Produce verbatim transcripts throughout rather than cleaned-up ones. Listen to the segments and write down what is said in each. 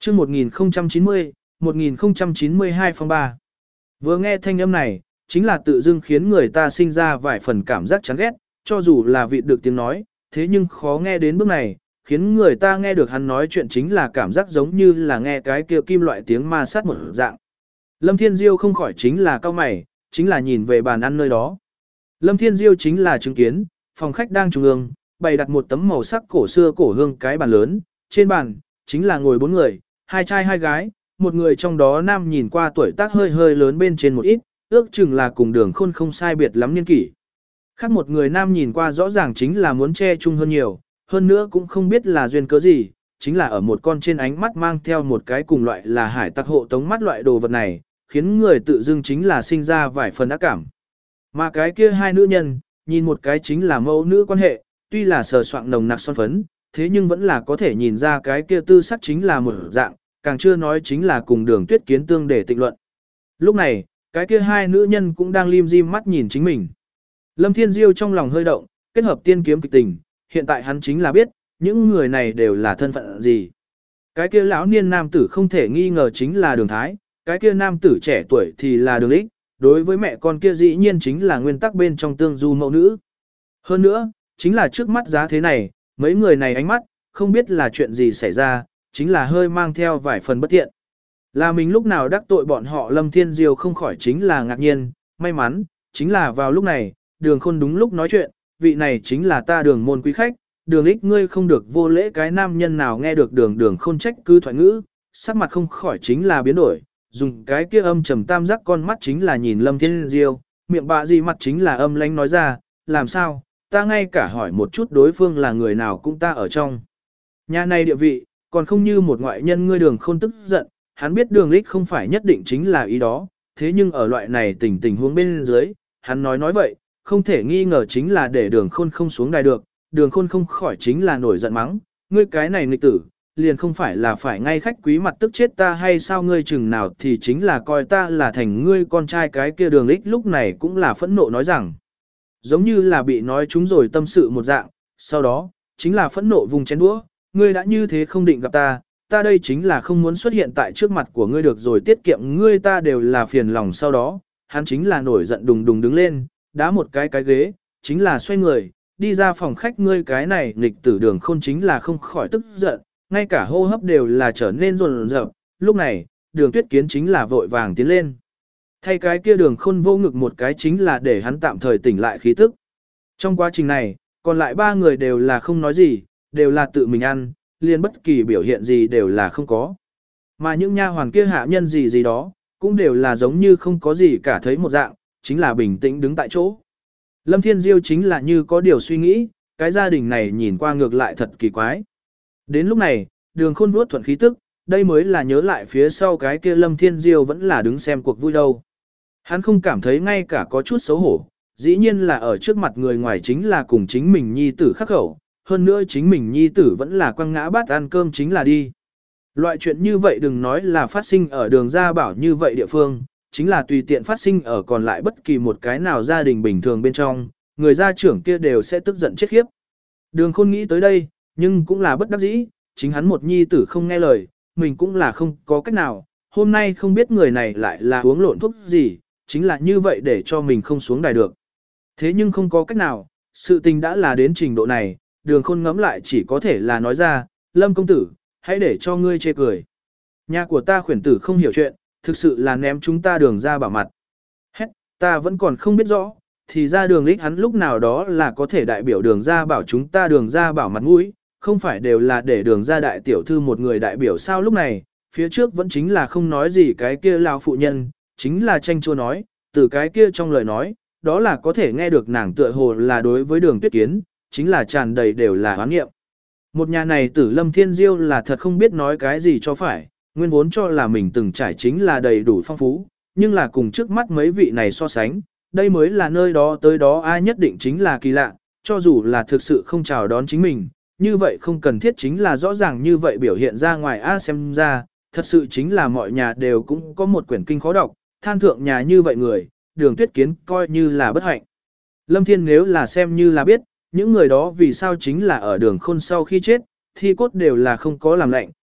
chương một nghìn không trăm chín mươi, một nghìn không trăm chín mươi hai phong ba. Vừa nghe thanh âm này, chính là tự dưng khiến người ta sinh ra vài phần cảm giác chán ghét, cho dù là vị được tiếng nói, thế nhưng khó nghe đến bước này, khiến người ta nghe được hắn nói chuyện chính là cảm giác giống như là nghe cái kia kim loại tiếng ma sát một dạng. Lâm Thiên Diêu không khỏi chính là cao mày, chính là nhìn về bàn ăn nơi đó. Lâm Thiên Diêu chính là chứng kiến, phòng khách đang trung ương, bày đặt một tấm màu sắc cổ xưa cổ hương cái bàn lớn, trên bàn, chính là ngồi bốn người, hai trai hai gái, một người trong đó nam nhìn qua tuổi tác hơi hơi lớn bên trên một ít, ước chừng là cùng đường khôn không sai biệt lắm niên kỷ. Khác một người nam nhìn qua rõ ràng chính là muốn che chung hơn nhiều, hơn nữa cũng không biết là duyên cớ gì, chính là ở một con trên ánh mắt mang theo một cái cùng loại là hải tặc hộ tống mắt loại đồ vật này, khiến người tự dưng chính là sinh ra vài phần ác cảm. Mà cái kia hai nữ nhân, nhìn một cái chính là mẫu nữ quan hệ, tuy là sờ soạng nồng nặc son phấn, thế nhưng vẫn là có thể nhìn ra cái kia tư sắc chính là một dạng, càng chưa nói chính là cùng đường tuyết kiến tương để tịnh luận. Lúc này, cái kia hai nữ nhân cũng đang lim dim mắt nhìn chính mình. Lâm Thiên Diêu trong lòng hơi động, kết hợp tiên kiếm kịch tình, hiện tại hắn chính là biết, những người này đều là thân phận gì. Cái kia lão niên nam tử không thể nghi ngờ chính là đường thái, cái kia nam tử trẻ tuổi thì là đường ích, đối với mẹ con kia dĩ nhiên chính là nguyên tắc bên trong tương du mẫu nữ. Hơn nữa, chính là trước mắt giá thế này, mấy người này ánh mắt, không biết là chuyện gì xảy ra, chính là hơi mang theo vài phần bất thiện. Là mình lúc nào đắc tội bọn họ Lâm Thiên Diêu không khỏi chính là ngạc nhiên, may mắn, chính là vào lúc này, đường khôn đúng lúc nói chuyện, vị này chính là ta đường môn quý khách, đường ích ngươi không được vô lễ cái nam nhân nào nghe được đường đường khôn trách cứ thoại ngữ, sắc mặt không khỏi chính là biến đổi, dùng cái kia âm trầm tam giác con mắt chính là nhìn Lâm Thiên Diêu, miệng bạ gì mặt chính là âm lãnh nói ra, làm sao, ta ngay cả hỏi một chút đối phương là người nào cũng ta ở trong. Nhà này địa vị, còn không như một ngoại nhân ngươi đường khôn tức giận, hắn biết đường ích không phải nhất định chính là ý đó, thế nhưng ở loại này tình tình huống bên dưới, hắn nói nói vậy, không thể nghi ngờ chính là để đường khôn không xuống đài được, đường khôn không khỏi chính là nổi giận mắng, ngươi cái này nghịch tử, liền không phải là phải ngay khách quý mặt tức chết ta hay sao ngươi chừng nào thì chính là coi ta là thành ngươi con trai cái kia đường ích lúc này cũng là phẫn nộ nói rằng, giống như là bị nói chúng rồi tâm sự một dạng, sau đó, chính là phẫn nộ vùng chén đũa, ngươi đã như thế không định gặp ta, ta đây chính là không muốn xuất hiện tại trước mặt của ngươi được rồi tiết kiệm ngươi ta đều là phiền lòng sau đó, hắn chính là nổi giận đùng đùng đứng lên, đá một cái cái ghế, chính là xoay người, đi ra phòng khách ngươi cái này nghịch tử đường khôn chính là không khỏi tức giận, ngay cả hô hấp đều là trở nên rồn rợp, lúc này, đường tuyết kiến chính là vội vàng tiến lên. Thay cái kia đường khôn vô ngực một cái chính là để hắn tạm thời tỉnh lại khí tức. Trong quá trình này, còn lại ba người đều là không nói gì, đều là tự mình ăn, liền bất kỳ biểu hiện gì đều là không có. Mà những nha hoàn kia hạ nhân gì gì đó, cũng đều là giống như không có gì cả thấy một dạng, chính là bình tĩnh đứng tại chỗ. Lâm Thiên Diêu chính là như có điều suy nghĩ, cái gia đình này nhìn qua ngược lại thật kỳ quái. Đến lúc này, đường khôn vuốt thuận khí tức, đây mới là nhớ lại phía sau cái kia Lâm Thiên Diêu vẫn là đứng xem cuộc vui đâu. Hắn không cảm thấy ngay cả có chút xấu hổ, dĩ nhiên là ở trước mặt người ngoài chính là cùng chính mình nhi tử khắc khẩu, hơn nữa chính mình nhi tử vẫn là quăng ngã bát ăn cơm chính là đi. Loại chuyện như vậy đừng nói là phát sinh ở đường gia bảo như vậy địa phương, chính là tùy tiện phát sinh ở còn lại bất kỳ một cái nào gia đình bình thường bên trong, người gia trưởng kia đều sẽ tức giận chết khiếp. Đường khôn nghĩ tới đây, nhưng cũng là bất đắc dĩ, chính hắn một nhi tử không nghe lời, mình cũng là không có cách nào, hôm nay không biết người này lại là uống lộn thuốc gì, chính là như vậy để cho mình không xuống đài được. Thế nhưng không có cách nào, sự tình đã là đến trình độ này, đường khôn ngẫm lại chỉ có thể là nói ra, Lâm công tử, hãy để cho ngươi chê cười. Nhà của ta khuyển tử không hiểu chuyện, thực sự là ném chúng ta đường ra bảo mặt. Hét, ta vẫn còn không biết rõ, thì ra đường lích hắn lúc nào đó là có thể đại biểu đường ra bảo chúng ta đường ra bảo mặt mũi, không phải đều là để đường ra đại tiểu thư một người đại biểu sao lúc này, phía trước vẫn chính là không nói gì cái kia lao phụ nhân, chính là tranh chua nói, từ cái kia trong lời nói, đó là có thể nghe được nàng tựa hồ là đối với đường tuyết kiến, chính là tràn đầy đều là hoán nghiệm. Một nhà này tử Lâm Thiên Diêu là thật không biết nói cái gì cho phải, nguyên vốn cho là mình từng trải chính là đầy đủ phong phú, nhưng là cùng trước mắt mấy vị này so sánh, đây mới là nơi đó tới đó ai nhất định chính là kỳ lạ, cho dù là thực sự không chào đón chính mình, như vậy không cần thiết chính là rõ ràng như vậy biểu hiện ra ngoài a xem ra, thật sự chính là mọi nhà đều cũng có một quyển kinh khó đọc, than thượng nhà như vậy người, đường tuyết kiến coi như là bất hạnh. Lâm Thiên nếu là xem như là biết, những người đó vì sao chính là ở đường khôn sau khi chết, thi cốt đều là không có làm lạnh,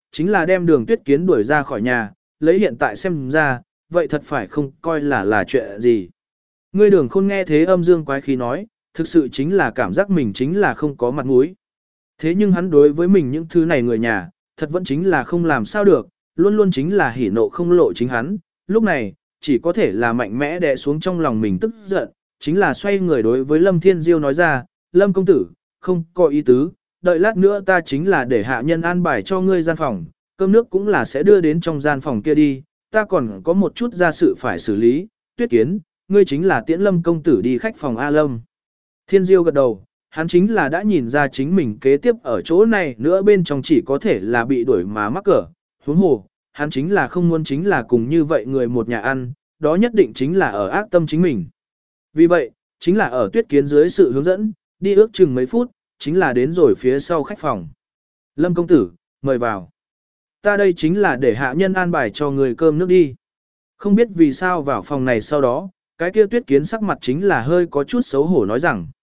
chính là đem Đường Tuyết Kiến đuổi ra khỏi nhà, lấy hiện tại xem ra, vậy thật phải không coi là là chuyện gì. Ngươi Đường Khôn nghe thế âm dương quái khí nói, thực sự chính là cảm giác mình chính là không có mặt mũi. Thế nhưng hắn đối với mình những thứ này người nhà, thật vẫn chính là không làm sao được, luôn luôn chính là hỉ nộ không lộ chính hắn, lúc này, chỉ có thể là mạnh mẽ đè xuống trong lòng mình tức giận, chính là xoay người đối với Lâm Thiên Diêu nói ra, Lâm công tử, không có ý tứ, đợi lát nữa ta chính là để hạ nhân an bài cho ngươi gian phòng, cơm nước cũng là sẽ đưa đến trong gian phòng kia đi, ta còn có một chút gia sự phải xử lý, Tuyết Kiến, ngươi chính là tiễn Lâm công tử đi khách phòng A Lâm. Thiên Diêu gật đầu, hắn chính là đã nhìn ra chính mình kế tiếp ở chỗ này nữa bên trong chỉ có thể là bị đuổi mà mắc cỡ, huống hồ, hắn chính là không muốn chính là cùng như vậy người một nhà ăn, đó nhất định chính là ở ác tâm chính mình. Vì vậy, chính là ở Tuyết Kiến dưới sự hướng dẫn, đi ước chừng mấy phút, chính là đến rồi phía sau khách phòng. Lâm công tử, mời vào. Ta đây chính là để hạ nhân an bài cho người cơm nước đi. Không biết vì sao vào phòng này sau đó, cái kia Tuyết Kiến sắc mặt chính là hơi có chút xấu hổ nói rằng.